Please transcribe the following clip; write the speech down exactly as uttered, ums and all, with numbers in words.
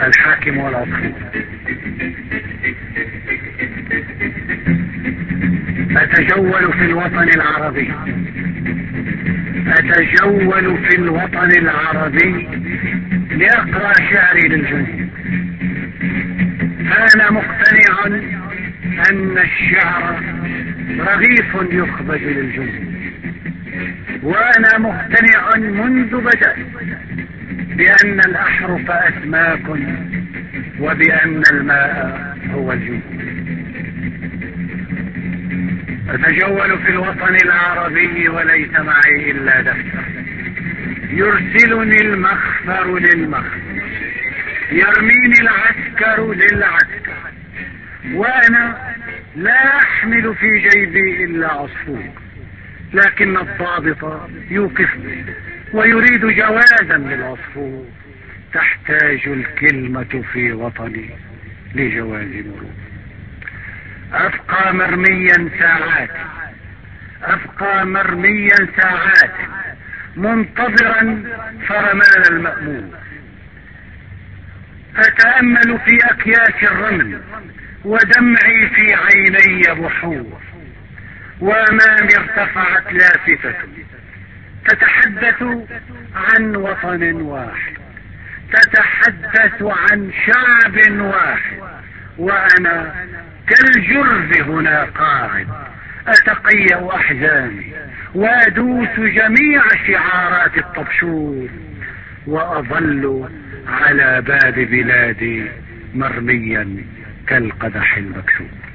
الحاكم والعصفور. أتجول في الوطن العربي أتجول في الوطن العربي لأقرأ شعري للجمهور. أنا مقتنع أن الشعر رغيف يخبز للجمهور، وأنا مقتنع منذ بدأ بأن الأحرف أسماك وبأن الماء هو الجمهور. أتجول في الوطن العربي وليس معي إلا دفتر يرسلني المخفر للمخفر، يرميني العسكر للعسكر، وأنا لا أحمل في جيبي إلا عصفور، لكن الضابط يوقفني ويريد جوازا للعصفور. تحتاج الكلمة في وطني لجواز مرور. أبقى مرميا ساعات أبقى مرميا ساعات منتظرا فرمان المأمور. أتأمل في أكياس الرمل ودمعي في عيني بحور، وأمامي ارتفعت لافتة تتحدث عن وطن واحد، تتحدث عن شعب واحد، وأنا كالجرذ هنا قاعد أتقيأ أحزاني وأدوس جميع شعارات الطبشور، وأظل على باب بلادي مرميا كالقدح المكسور.